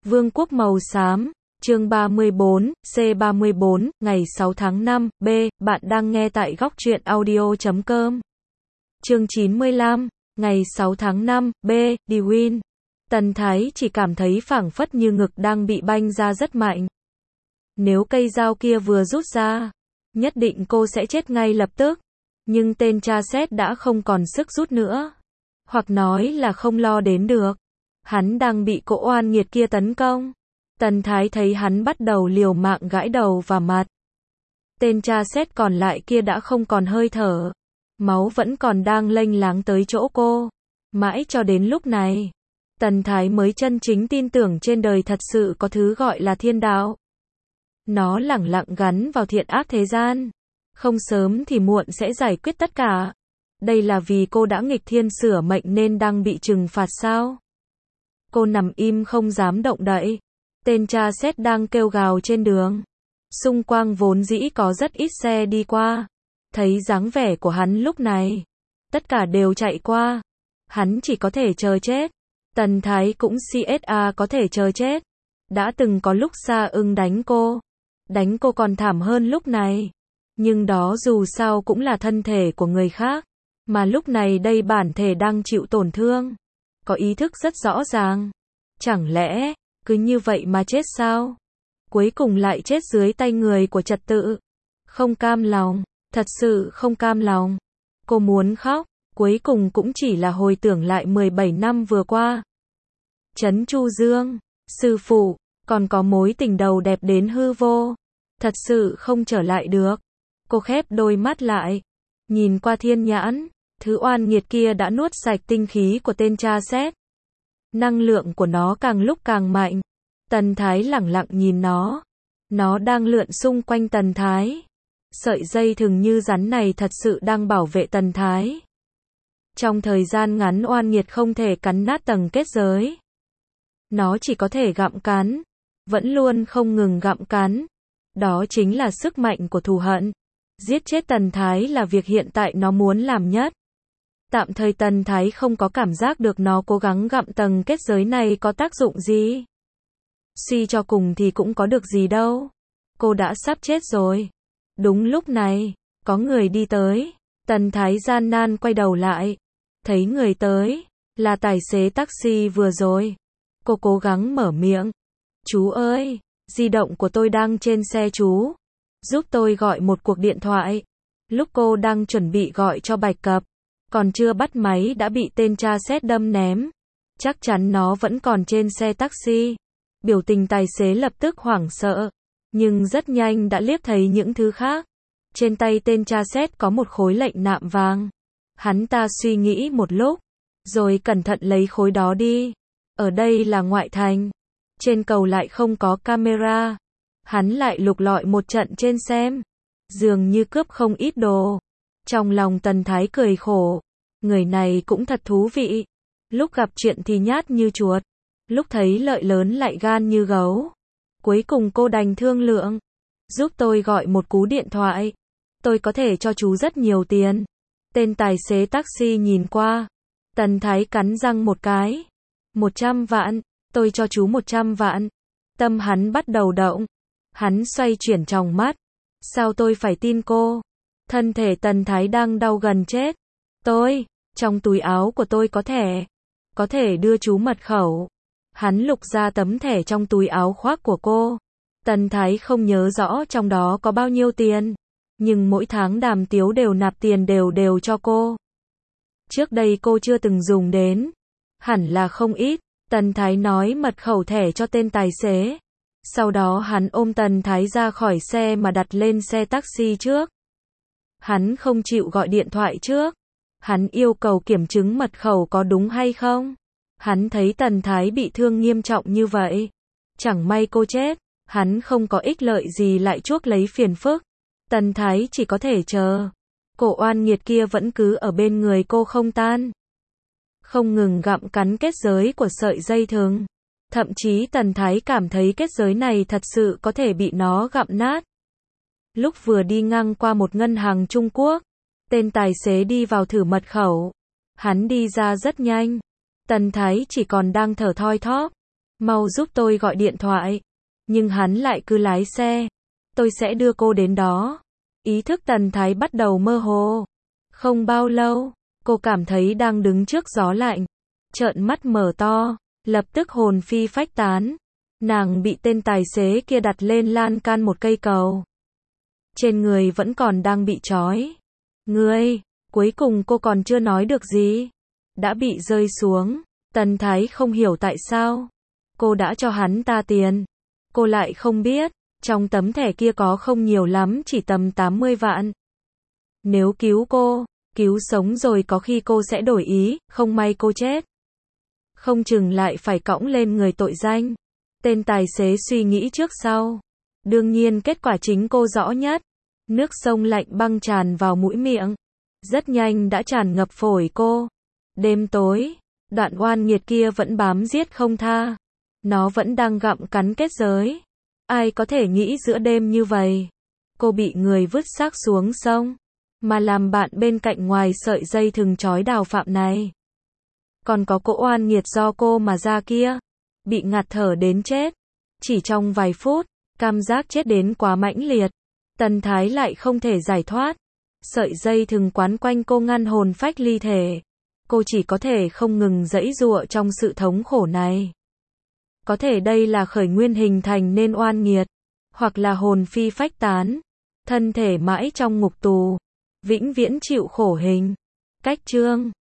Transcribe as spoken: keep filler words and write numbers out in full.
Vương quốc màu xám, chương ba mươi bốn, C ba mươi bốn, ngày sáu tháng năm, B, bạn đang nghe tại góc truyện audio chấm com. Chương chín mươi lăm, ngày sáu tháng năm, B, Dwayne. Tần Thái chỉ cảm thấy phảng phất như ngực đang bị banh ra rất mạnh. Nếu cây dao kia vừa rút ra, nhất định cô sẽ chết ngay lập tức. Nhưng tên cha xét đã không còn sức rút nữa. Hoặc nói là không lo đến được. Hắn đang bị cỗ oan nghiệt kia tấn công. Tần Thái thấy hắn bắt đầu liều mạng gãi đầu và mặt. Tên cha xét còn lại kia đã không còn hơi thở. Máu vẫn còn đang lênh láng tới chỗ cô. Mãi cho đến lúc này, Tần Thái mới chân chính tin tưởng trên đời thật sự có thứ gọi là thiên đạo. Nó lẳng lặng gắn vào thiện ác thế gian. Không sớm thì muộn sẽ giải quyết tất cả. Đây là vì cô đã nghịch thiên sửa mệnh nên đang bị trừng phạt sao? Cô nằm im không dám động đậy. Tên cha xét đang kêu gào trên đường. Xung quanh vốn dĩ có rất ít xe đi qua. Thấy dáng vẻ của hắn lúc này, tất cả đều chạy qua. Hắn chỉ có thể chờ chết. Tần Thái cũng xê ét a có thể chờ chết. Đã từng có lúc Sa Ưng đánh cô. Đánh cô còn thảm hơn lúc này. Nhưng đó dù sao cũng là thân thể của người khác. Mà lúc này đây bản thể đang chịu tổn thương. Có ý thức rất rõ ràng. Chẳng lẽ, cứ như vậy mà chết sao? Cuối cùng lại chết dưới tay người của trật tự. Không cam lòng, thật sự không cam lòng. Cô muốn khóc, cuối cùng cũng chỉ là hồi tưởng lại mười bảy năm vừa qua. Trấn Chu Dương, sư phụ, còn có mối tình đầu đẹp đến hư vô. Thật sự không trở lại được. Cô khép đôi mắt lại, nhìn qua thiên nhãn, thứ oan nghiệt kia đã nuốt sạch tinh khí của tên cha xét. Năng lượng của nó càng lúc càng mạnh. Tần Thái lẳng lặng nhìn nó. Nó đang lượn xung quanh Tần Thái. Sợi dây thừng như rắn này thật sự đang bảo vệ Tần Thái. Trong thời gian ngắn oan nghiệt không thể cắn nát tầng kết giới. Nó chỉ có thể gặm cắn. Vẫn luôn không ngừng gặm cắn. Đó chính là sức mạnh của thù hận. Giết chết Tần Thái là việc hiện tại nó muốn làm nhất. Tạm thời Tần Thái không có cảm giác được nó cố gắng gặm tầng kết giới này có tác dụng gì. Suy cho cùng thì cũng có được gì đâu. Cô đã sắp chết rồi. Đúng lúc này, có người đi tới. Tần Thái gian nan quay đầu lại. Thấy người tới, là tài xế taxi vừa rồi. Cô cố gắng mở miệng. Chú ơi, di động của tôi đang trên xe chú. Giúp tôi gọi một cuộc điện thoại. Lúc cô đang chuẩn bị gọi cho Bạch Cập, còn chưa bắt máy đã bị tên cha xét đâm ném. Chắc chắn nó vẫn còn trên xe taxi. Biểu tình tài xế lập tức hoảng sợ. Nhưng rất nhanh đã liếc thấy những thứ khác. Trên tay tên cha xét có một khối lệnh nạm vàng. Hắn ta suy nghĩ một lúc, rồi cẩn thận lấy khối đó đi. Ở đây là ngoại thành. Trên cầu lại không có camera. Hắn lại lục lọi một trận trên xem. Dường như cướp không ít đồ. Trong lòng Tần Thái cười khổ. Người này cũng thật thú vị. Lúc gặp chuyện thì nhát như chuột. Lúc thấy lợi lớn lại gan như gấu. Cuối cùng cô đành thương lượng. Giúp tôi gọi một cú điện thoại. Tôi có thể cho chú rất nhiều tiền. Tên tài xế taxi nhìn qua. Tần Thái cắn răng một cái. Một trăm vạn. Tôi cho chú một trăm vạn. Tâm hắn bắt đầu động. Hắn xoay chuyển tròng mắt. Sao tôi phải tin cô? Thân thể Tần Thái đang đau gần chết. Tôi, trong túi áo của tôi có thẻ. Có thể đưa chú mật khẩu. Hắn lục ra tấm thẻ trong túi áo khoác của cô. Tần Thái không nhớ rõ trong đó có bao nhiêu tiền. Nhưng mỗi tháng Đàm Tiếu đều nạp tiền đều đều cho cô. Trước đây cô chưa từng dùng đến. Hẳn là không ít. Tần Thái nói mật khẩu thẻ cho tên tài xế. Sau đó hắn ôm Tần Thái ra khỏi xe mà đặt lên xe taxi trước. Hắn không chịu gọi điện thoại trước. Hắn yêu cầu kiểm chứng mật khẩu có đúng hay không. Hắn thấy Tần Thái bị thương nghiêm trọng như vậy. Chẳng may cô chết. Hắn không có ích lợi gì lại chuốc lấy phiền phức. Tần Thái chỉ có thể chờ. Cổ oan nghiệt kia vẫn cứ ở bên người cô không tan. Không ngừng gặm cắn kết giới của sợi dây thừng. Thậm chí Tần Thái cảm thấy kết giới này thật sự có thể bị nó gặm nát. Lúc vừa đi ngang qua một ngân hàng Trung Quốc, tên tài xế đi vào thử mật khẩu. Hắn đi ra rất nhanh. Tần Thái chỉ còn đang thở thoi thóp. Mau giúp tôi gọi điện thoại. Nhưng hắn lại cứ lái xe. Tôi sẽ đưa cô đến đó. Ý thức Tần Thái bắt đầu mơ hồ. Không bao lâu, cô cảm thấy đang đứng trước gió lạnh. Trợn mắt mở to, lập tức hồn phi phách tán. Nàng bị tên tài xế kia đặt lên lan can một cây cầu. Trên người vẫn còn đang bị trói. Ngươi, cuối cùng cô còn chưa nói được gì. Đã bị rơi xuống. Tần Thái không hiểu tại sao. Cô đã cho hắn ta tiền. Cô lại không biết, trong tấm thẻ kia có không nhiều lắm, chỉ tầm tám mươi vạn. Nếu cứu cô, cứu sống rồi có khi cô sẽ đổi ý, không may cô chết. Không chừng lại phải cõng lên người tội danh. Tên tài xế suy nghĩ trước sau. Đương nhiên kết quả chính cô rõ nhất. Nước sông lạnh băng tràn vào mũi miệng. Rất nhanh đã tràn ngập phổi cô. Đêm tối, đoạn oan nghiệt kia vẫn bám giết không tha. Nó vẫn đang gặm cắn kết giới. Ai có thể nghĩ giữa đêm như vậy, cô bị người vứt xác xuống sông, mà làm bạn bên cạnh ngoài sợi dây thừng trói Đào Phạm này. Còn có cỗ oan nghiệt do cô mà ra kia, bị ngạt thở đến chết. Chỉ trong vài phút, cảm giác chết đến quá mãnh liệt. Tần Thái lại không thể giải thoát. Sợi dây thừng quán quanh cô ngăn hồn phách ly thể. Cô chỉ có thể không ngừng giãy giụa trong sự thống khổ này. Có thể đây là khởi nguyên hình thành nên oan nghiệt, hoặc là hồn phi phách tán, thân thể mãi trong ngục tù, vĩnh viễn chịu khổ hình. Cách chương